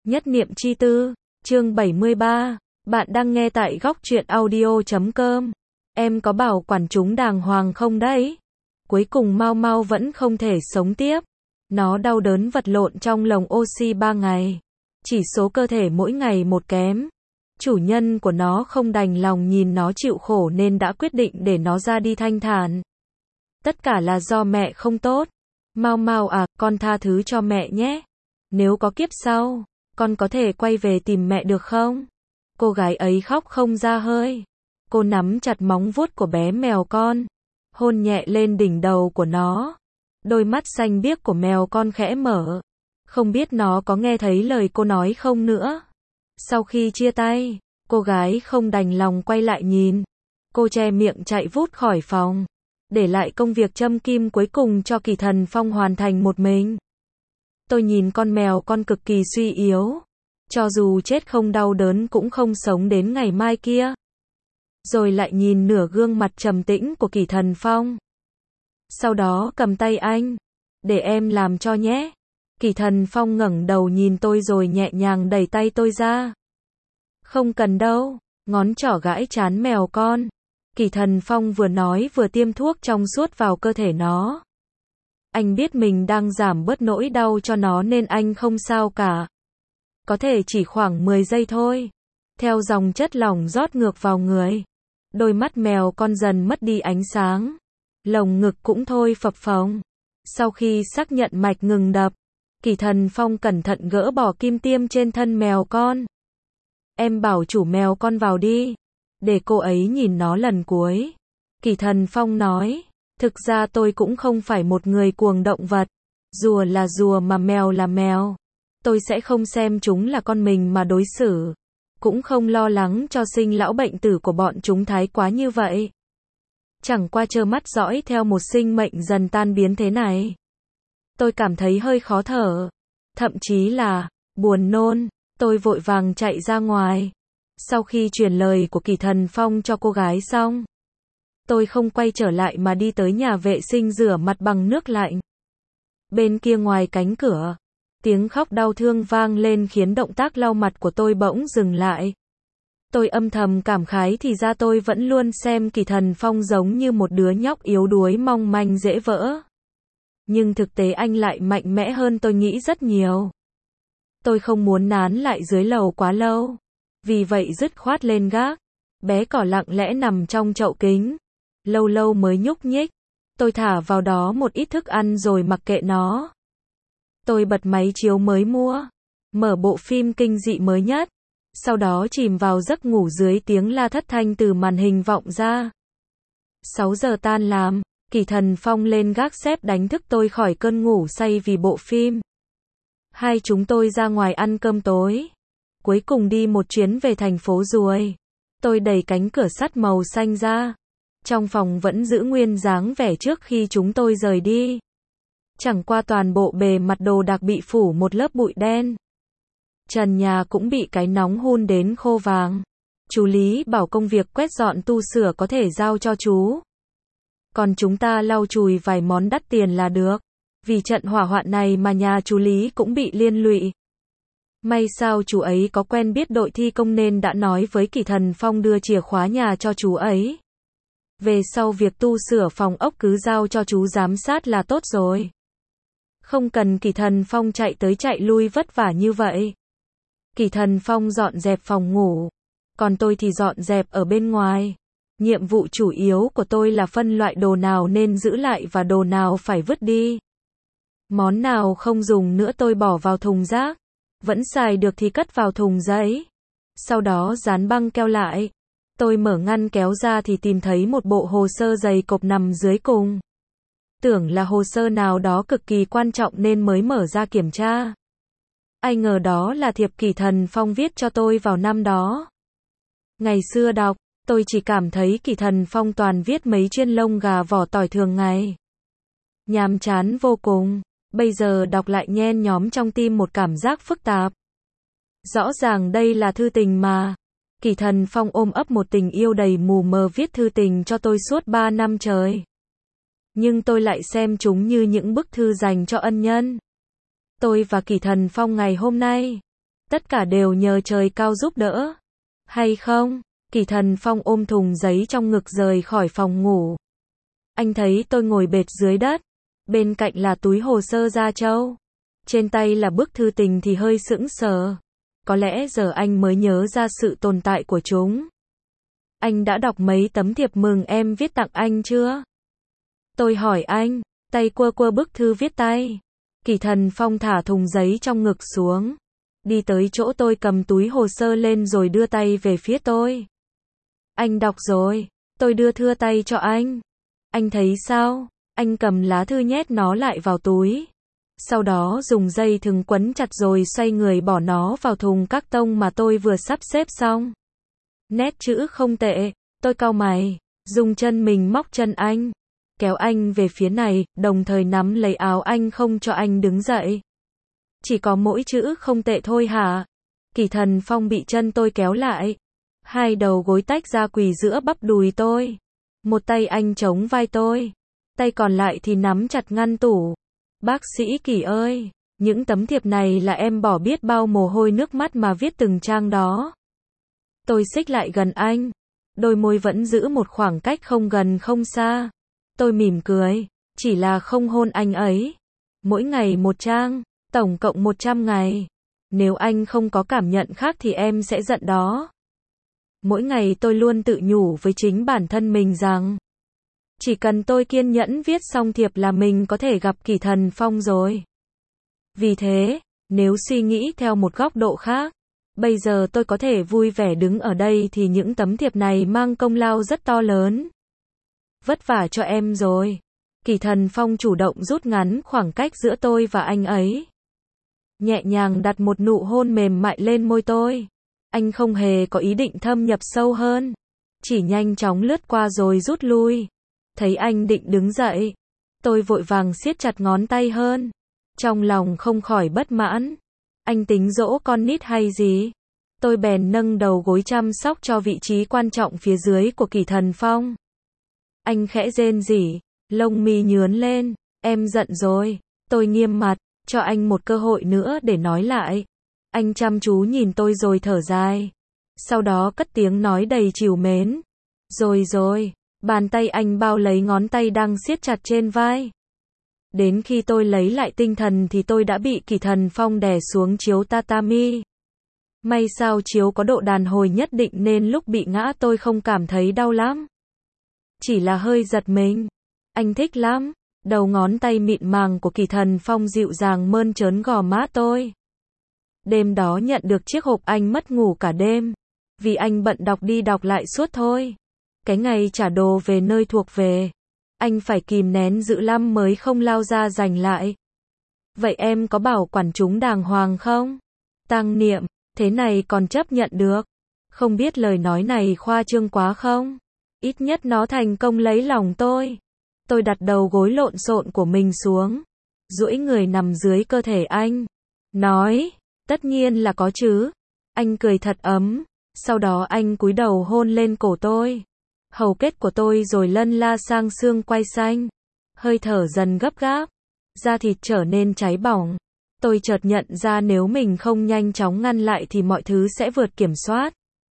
Nhất niệm chi tư, chương 73, bạn đang nghe tại góc truyện audio.com. Em có bảo quản chúng đàng hoàng không đấy? Cuối cùng Mau Mau vẫn không thể sống tiếp. Nó đau đớn vật lộn trong lồng oxy 3 ngày. Chỉ số cơ thể mỗi ngày một kém. Chủ nhân của nó không đành lòng nhìn nó chịu khổ nên đã quyết định để nó ra đi thanh thản. Tất cả là do mẹ không tốt. Mau Mau à, con tha thứ cho mẹ nhé. Nếu có kiếp sau, con có thể quay về tìm mẹ được không? Cô gái ấy khóc không ra hơi. Cô nắm chặt móng vuốt của bé mèo con, hôn nhẹ lên đỉnh đầu của nó. Đôi mắt xanh biếc của mèo con khẽ mở. Không biết nó có nghe thấy lời cô nói không nữa. Sau khi chia tay, cô gái không đành lòng quay lại nhìn. Cô che miệng chạy vút khỏi phòng, để lại công việc châm kim cuối cùng cho Kỳ Thần Phong hoàn thành một mình. Tôi nhìn con mèo con cực kỳ suy yếu. Cho dù chết không đau đớn cũng không sống đến ngày mai kia. Rồi lại nhìn nửa gương mặt trầm tĩnh của Kỳ Thần Phong. Sau đó cầm tay anh. Để em làm cho nhé. Kỳ Thần Phong ngẩng đầu nhìn tôi rồi nhẹ nhàng đẩy tay tôi ra. Không cần đâu. Ngón trỏ gãi trán mèo con. Kỳ Thần Phong vừa nói vừa tiêm thuốc trong suốt vào cơ thể nó. Anh biết mình đang giảm bớt nỗi đau cho nó nên anh không sao cả. Có thể chỉ khoảng 10 giây thôi. Theo dòng chất lỏng rót ngược vào người. Đôi mắt mèo con dần mất đi ánh sáng. Lồng ngực cũng thôi phập phồng. Sau khi xác nhận mạch ngừng đập, Kỳ Thần Phong cẩn thận gỡ bỏ kim tiêm trên thân mèo con. Em bảo chủ mèo con vào đi. Để cô ấy nhìn nó lần cuối. Kỳ Thần Phong nói. Thực ra tôi cũng không phải một người cuồng động vật. Rùa là rùa mà mèo là mèo. Tôi sẽ không xem chúng là con mình mà đối xử. Cũng không lo lắng cho sinh lão bệnh tử của bọn chúng thái quá như vậy. Chẳng qua trơ mắt dõi theo một sinh mệnh dần tan biến thế này. Tôi cảm thấy hơi khó thở. Thậm chí là buồn nôn. Tôi vội vàng chạy ra ngoài. Sau khi truyền lời của Kỳ Thần Phong cho cô gái xong, tôi không quay trở lại mà đi tới nhà vệ sinh rửa mặt bằng nước lạnh. Bên kia ngoài cánh cửa, tiếng khóc đau thương vang lên khiến động tác lau mặt của tôi bỗng dừng lại. Tôi âm thầm cảm khái thì ra tôi vẫn luôn xem Kỳ Thần Phong giống như một đứa nhóc yếu đuối mong manh dễ vỡ. Nhưng thực tế anh lại mạnh mẽ hơn tôi nghĩ rất nhiều. Tôi không muốn nán lại dưới lầu quá lâu. Vì vậy dứt khoát lên gác. Bé cỏ lặng lẽ nằm trong chậu kính. Lâu lâu mới nhúc nhích. Tôi thả vào đó một ít thức ăn rồi mặc kệ nó. Tôi bật máy chiếu mới mua. Mở bộ phim kinh dị mới nhất. Sau đó chìm vào giấc ngủ dưới tiếng la thất thanh từ màn hình vọng ra. 6 giờ tan làm, Kỳ Thần Phong lên gác xếp đánh thức tôi khỏi cơn ngủ say vì bộ phim. Hai chúng tôi ra ngoài ăn cơm tối. Cuối cùng đi một chuyến về thành phố Ruồi. Tôi đẩy cánh cửa sắt màu xanh ra. Trong phòng vẫn giữ nguyên dáng vẻ trước khi chúng tôi rời đi. Chẳng qua toàn bộ bề mặt đồ đạc bị phủ một lớp bụi đen. Trần nhà cũng bị cái nóng hun đến khô vàng. Chú Lý bảo công việc quét dọn tu sửa có thể giao cho chú. Còn chúng ta lau chùi vài món đắt tiền là được. Vì trận hỏa hoạn này mà nhà chú Lý cũng bị liên lụy. May sao chú ấy có quen biết đội thi công nên đã nói với Kỳ Thần Phong đưa chìa khóa nhà cho chú ấy. Về sau việc tu sửa phòng ốc cứ giao cho chú giám sát là tốt rồi. Không cần Kỳ Thần Phong chạy tới chạy lui vất vả như vậy. Kỳ Thần Phong dọn dẹp phòng ngủ. Còn tôi thì dọn dẹp ở bên ngoài. Nhiệm vụ chủ yếu của tôi là phân loại đồ nào nên giữ lại và đồ nào phải vứt đi. Món nào không dùng nữa tôi bỏ vào thùng rác. Vẫn xài được thì cất vào thùng giấy. Sau đó dán băng keo lại. Tôi mở ngăn kéo ra thì tìm thấy một bộ hồ sơ dày cộp nằm dưới cùng. Tưởng là hồ sơ nào đó cực kỳ quan trọng nên mới mở ra kiểm tra. Ai ngờ đó là thiệp Kỳ Thần Phong viết cho tôi vào năm đó. Ngày xưa đọc, tôi chỉ cảm thấy Kỳ Thần Phong toàn viết mấy chuyên lông gà vỏ tỏi thường ngày. Nhàm chán vô cùng. Bây giờ đọc lại nhen nhóm trong tim một cảm giác phức tạp. Rõ ràng đây là thư tình mà. Kỳ Thần Phong ôm ấp một tình yêu đầy mù mờ viết thư tình cho tôi suốt 3 năm trời. Nhưng tôi lại xem chúng như những bức thư dành cho ân nhân. Tôi và Kỳ Thần Phong ngày hôm nay Tất cả đều nhờ trời cao giúp đỡ. Hay không? Kỳ Thần Phong ôm thùng giấy trong ngực rời khỏi phòng ngủ. Anh thấy tôi ngồi bệt dưới đất. Bên cạnh là túi hồ sơ gia châu. Trên tay là bức thư tình thì hơi sững sờ. Có lẽ giờ anh mới nhớ ra sự tồn tại của chúng. Anh đã đọc mấy tấm thiệp mừng em viết tặng anh chưa? Tôi hỏi anh, tay quơ quơ bức thư viết tay. Kỳ Thần Phong thả thùng giấy trong ngực xuống. Đi tới chỗ tôi cầm túi hồ sơ lên rồi đưa tay về phía tôi. Anh đọc rồi, tôi đưa thưa tay cho anh. Anh thấy sao? Anh cầm lá thư nhét nó lại vào túi. Sau đó dùng dây thừng quấn chặt rồi xoay người bỏ nó vào thùng các tông mà tôi vừa sắp xếp xong. Nét chữ không tệ, tôi cau mày, dùng chân mình móc chân anh, kéo anh về phía này, đồng thời nắm lấy áo anh không cho anh đứng dậy. Chỉ có mỗi chữ không tệ thôi hả? Kỳ Thần Phong bị chân tôi kéo lại. Hai đầu gối tách ra quỳ giữa bắp đùi tôi. Một tay anh chống vai tôi. Tay còn lại thì nắm chặt ngăn tủ. Bác sĩ Kỳ ơi, những tấm thiệp này là em bỏ biết bao mồ hôi nước mắt mà viết từng trang đó. Tôi xích lại gần anh. Đôi môi vẫn giữ một khoảng cách không gần không xa. Tôi mỉm cười, chỉ là không hôn anh ấy. Mỗi ngày một trang, tổng cộng 100 ngày. Nếu anh không có cảm nhận khác thì em sẽ giận đó. Mỗi ngày tôi luôn tự nhủ với chính bản thân mình rằng chỉ cần tôi kiên nhẫn viết xong thiệp là mình có thể gặp Kỳ Thần Phong rồi. Vì thế, nếu suy nghĩ theo một góc độ khác, bây giờ tôi có thể vui vẻ đứng ở đây thì những tấm thiệp này mang công lao rất to lớn. Vất vả cho em rồi. Kỳ Thần Phong chủ động rút ngắn khoảng cách giữa tôi và anh ấy. Nhẹ nhàng đặt một nụ hôn mềm mại lên môi tôi. Anh không hề có ý định thâm nhập sâu hơn. Chỉ nhanh chóng lướt qua rồi rút lui. Thấy anh định đứng dậy. Tôi vội vàng siết chặt ngón tay hơn. Trong lòng không khỏi bất mãn. Anh tính dỗ con nít hay gì? Tôi bèn nâng đầu gối chăm sóc cho vị trí quan trọng phía dưới của Kỳ Thần Phong. Anh khẽ rên rỉ, lông mi nhướn lên. Em giận rồi. Tôi nghiêm mặt, cho anh một cơ hội nữa để nói lại. Anh chăm chú nhìn tôi rồi thở dài. Sau đó cất tiếng nói đầy trìu mến. Rồi, bàn tay anh bao lấy ngón tay đang siết chặt trên vai. Đến khi tôi lấy lại tinh thần thì tôi đã bị Kỳ Thần Phong đè xuống chiếu tatami. May sao chiếu có độ đàn hồi nhất định nên lúc bị ngã tôi không cảm thấy đau lắm. Chỉ là hơi giật mình. Anh thích lắm. Đầu ngón tay mịn màng của Kỳ Thần Phong dịu dàng mơn trớn gò má tôi. Đêm đó nhận được chiếc hộp anh mất ngủ cả đêm. Vì anh bận đọc đi đọc lại suốt thôi. Cái ngày trả đồ về nơi thuộc về, anh phải kìm nén dữ lắm mới không lao ra giành lại. Vậy em có bảo quản chúng đàng hoàng không? Tăng Niệm, thế này còn chấp nhận được. Không biết lời nói này khoa trương quá không? Ít nhất nó thành công lấy lòng tôi. Tôi đặt đầu gối lộn xộn của mình xuống. Duỗi người nằm dưới cơ thể anh. Nói, tất nhiên là có chứ. Anh cười thật ấm. Sau đó anh cúi đầu hôn lên cổ tôi. Hầu kết của tôi rồi lân la sang xương quai xanh. Hơi thở dần gấp gáp. Da thịt trở nên cháy bỏng. Tôi chợt nhận ra nếu mình không nhanh chóng ngăn lại thì mọi thứ sẽ vượt kiểm soát.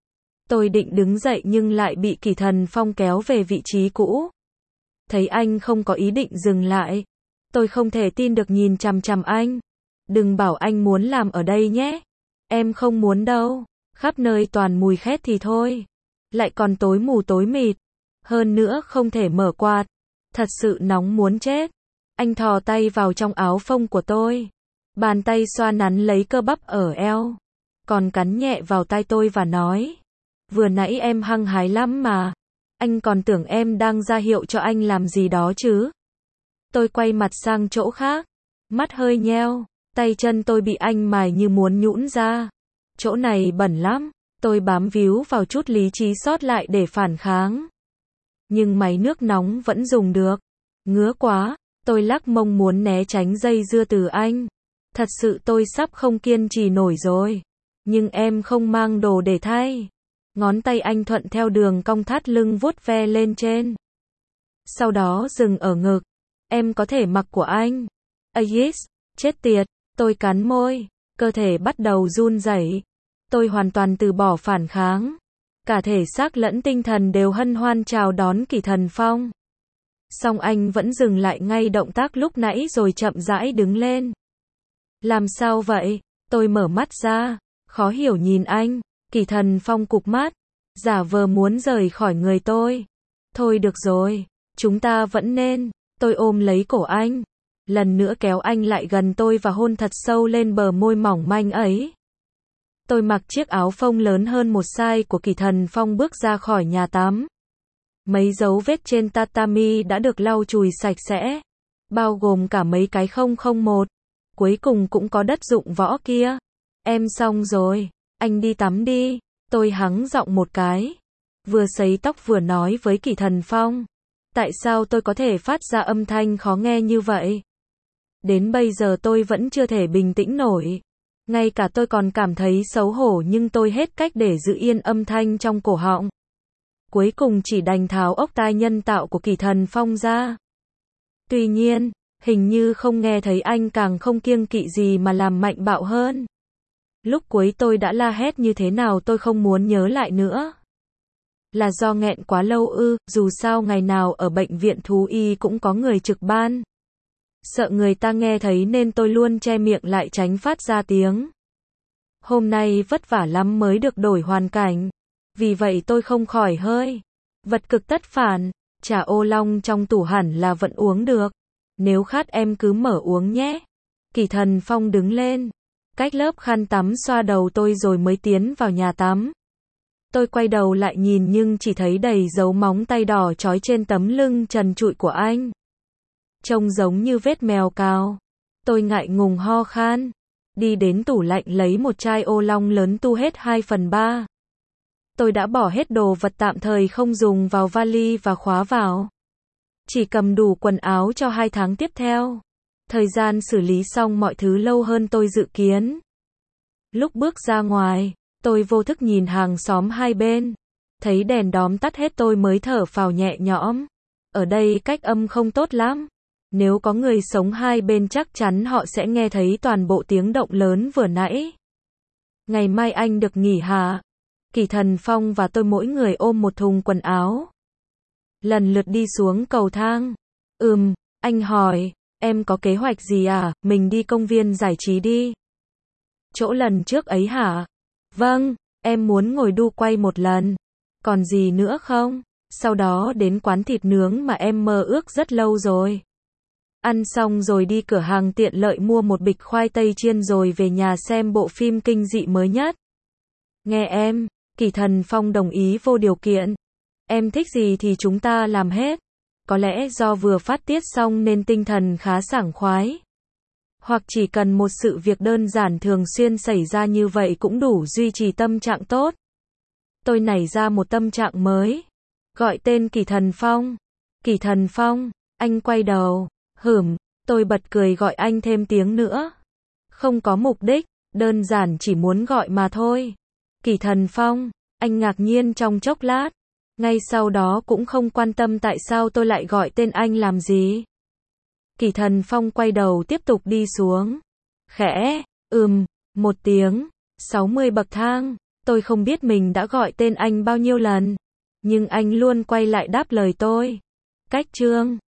Tôi định đứng dậy nhưng lại bị Kỳ Thần Phong kéo về vị trí cũ. Thấy anh không có ý định dừng lại. Tôi không thể tin được nhìn chằm chằm anh. Đừng bảo anh muốn làm ở đây nhé. Em không muốn đâu. Khắp nơi toàn mùi khét thì thôi. Lại còn tối mù tối mịt. Hơn nữa không thể mở quạt. Thật sự nóng muốn chết. Anh thò tay vào trong áo phông của tôi. Bàn tay xoa nắn lấy cơ bắp ở eo. Còn cắn nhẹ vào tai tôi và nói. Vừa nãy em hăng hái lắm mà. Anh còn tưởng em đang ra hiệu cho anh làm gì đó chứ. Tôi quay mặt sang chỗ khác. Mắt hơi nheo. Tay chân tôi bị anh mài như muốn nhũn ra. Chỗ này bẩn lắm. Tôi bám víu vào chút lý trí sót lại để phản kháng. Nhưng máy nước nóng vẫn dùng được. Ngứa quá. Tôi lắc mông muốn né tránh dây dưa từ anh. Thật sự tôi sắp không kiên trì nổi rồi. Nhưng em không mang đồ để thay. Ngón tay anh thuận theo đường cong thắt lưng vuốt ve lên trên. Sau đó dừng ở ngực. Em có thể mặc của anh. Yes, chết tiệt. Tôi cắn môi. cơ thể bắt đầu run rẩy. Tôi hoàn toàn từ bỏ phản kháng. Cả thể xác lẫn tinh thần đều hân hoan chào đón Kỷ Thần Phong. Song anh vẫn dừng lại ngay động tác lúc nãy rồi chậm rãi đứng lên. Làm sao vậy? Tôi mở mắt ra, khó hiểu nhìn anh. Kỷ Thần Phong cụp mắt, giả vờ muốn rời khỏi người tôi. Thôi được rồi, chúng ta vẫn nên. Tôi ôm lấy cổ anh, lần nữa kéo anh lại gần tôi và hôn thật sâu lên bờ môi mỏng manh ấy. Tôi mặc chiếc áo phông lớn hơn một size của Kỷ Thần Phong bước ra khỏi nhà tắm. Mấy dấu vết trên tatami đã được lau chùi sạch sẽ, bao gồm cả mấy cái 001. Cuối cùng cũng có đất dụng võ kia. Em xong rồi, anh đi tắm đi. Tôi hắng giọng một cái, vừa sấy tóc vừa nói với Kỷ Thần Phong. Tại sao tôi có thể phát ra âm thanh khó nghe như vậy? Đến bây giờ tôi vẫn chưa thể bình tĩnh nổi. Ngay cả tôi còn cảm thấy xấu hổ nhưng tôi hết cách để giữ yên âm thanh trong cổ họng. Cuối cùng chỉ đành tháo ốc tai nhân tạo của Kỷ Thần Phong ra. Tuy nhiên, hình như không nghe thấy anh càng không kiêng kỵ gì mà làm mạnh bạo hơn. Lúc cuối tôi đã la hét như thế nào tôi không muốn nhớ lại nữa. Là do nghẹn quá lâu ư? Dù sao ngày nào ở bệnh viện thú y cũng có người trực ban. Sợ người ta nghe thấy nên tôi luôn che miệng lại tránh phát ra tiếng. Hôm nay vất vả lắm mới được đổi hoàn cảnh. Vì vậy tôi không khỏi hơi vật cực tất phản. Trà ô long trong tủ hẳn là vẫn uống được. Nếu khát em cứ mở uống nhé. Kỷ Thần Phong đứng lên, cách lớp khăn tắm xoa đầu tôi rồi mới tiến vào nhà tắm. Tôi quay đầu lại nhìn nhưng chỉ thấy đầy dấu móng tay đỏ trói trên tấm lưng trần trụi của anh. Trông giống như vết mèo cào. Tôi ngại ngùng ho khan, đi đến tủ lạnh lấy một chai ô long lớn tu hết 2/3. Tôi đã bỏ hết đồ vật tạm thời không dùng vào vali và khóa vào. Chỉ cầm đủ quần áo cho 2 tháng tiếp theo. Thời gian xử lý xong mọi thứ lâu hơn tôi dự kiến. Lúc bước ra ngoài, tôi vô thức nhìn hàng xóm hai bên. Thấy đèn đóm tắt hết tôi mới thở phào nhẹ nhõm. Ở đây cách âm không tốt lắm. Nếu có người sống hai bên chắc chắn họ sẽ nghe thấy toàn bộ tiếng động lớn vừa nãy. Ngày mai anh được nghỉ hả? Kỷ Thần Phong và tôi mỗi người ôm một thùng quần áo. Lần lượt đi xuống cầu thang. Anh hỏi, em có kế hoạch gì à? Mình đi công viên giải trí đi. Chỗ lần trước ấy hả? Vâng, em muốn ngồi đu quay một lần. Còn gì nữa không? Sau đó đến quán thịt nướng mà em mơ ước rất lâu rồi. Ăn xong rồi đi cửa hàng tiện lợi mua một bịch khoai tây chiên rồi về nhà xem bộ phim kinh dị mới nhất. Nghe em, Kỷ Thần Phong đồng ý vô điều kiện. Em thích gì thì chúng ta làm hết. Có lẽ do vừa phát tiết xong nên tinh thần khá sảng khoái. Hoặc chỉ cần một sự việc đơn giản thường xuyên xảy ra như vậy cũng đủ duy trì tâm trạng tốt. Tôi nảy ra một tâm trạng mới. Gọi tên Kỷ Thần Phong. Kỷ Thần Phong, anh quay đầu. Tôi bật cười gọi anh thêm tiếng nữa. Không có mục đích, đơn giản chỉ muốn gọi mà thôi. Kỷ Thần Phong, anh ngạc nhiên trong chốc lát. Ngay sau đó cũng không quan tâm tại sao tôi lại gọi tên anh làm gì. Kỷ Thần Phong quay đầu tiếp tục đi xuống. Khẽ, một tiếng, 60 bậc thang. Tôi không biết mình đã gọi tên anh bao nhiêu lần. Nhưng anh luôn quay lại đáp lời tôi. Cách chương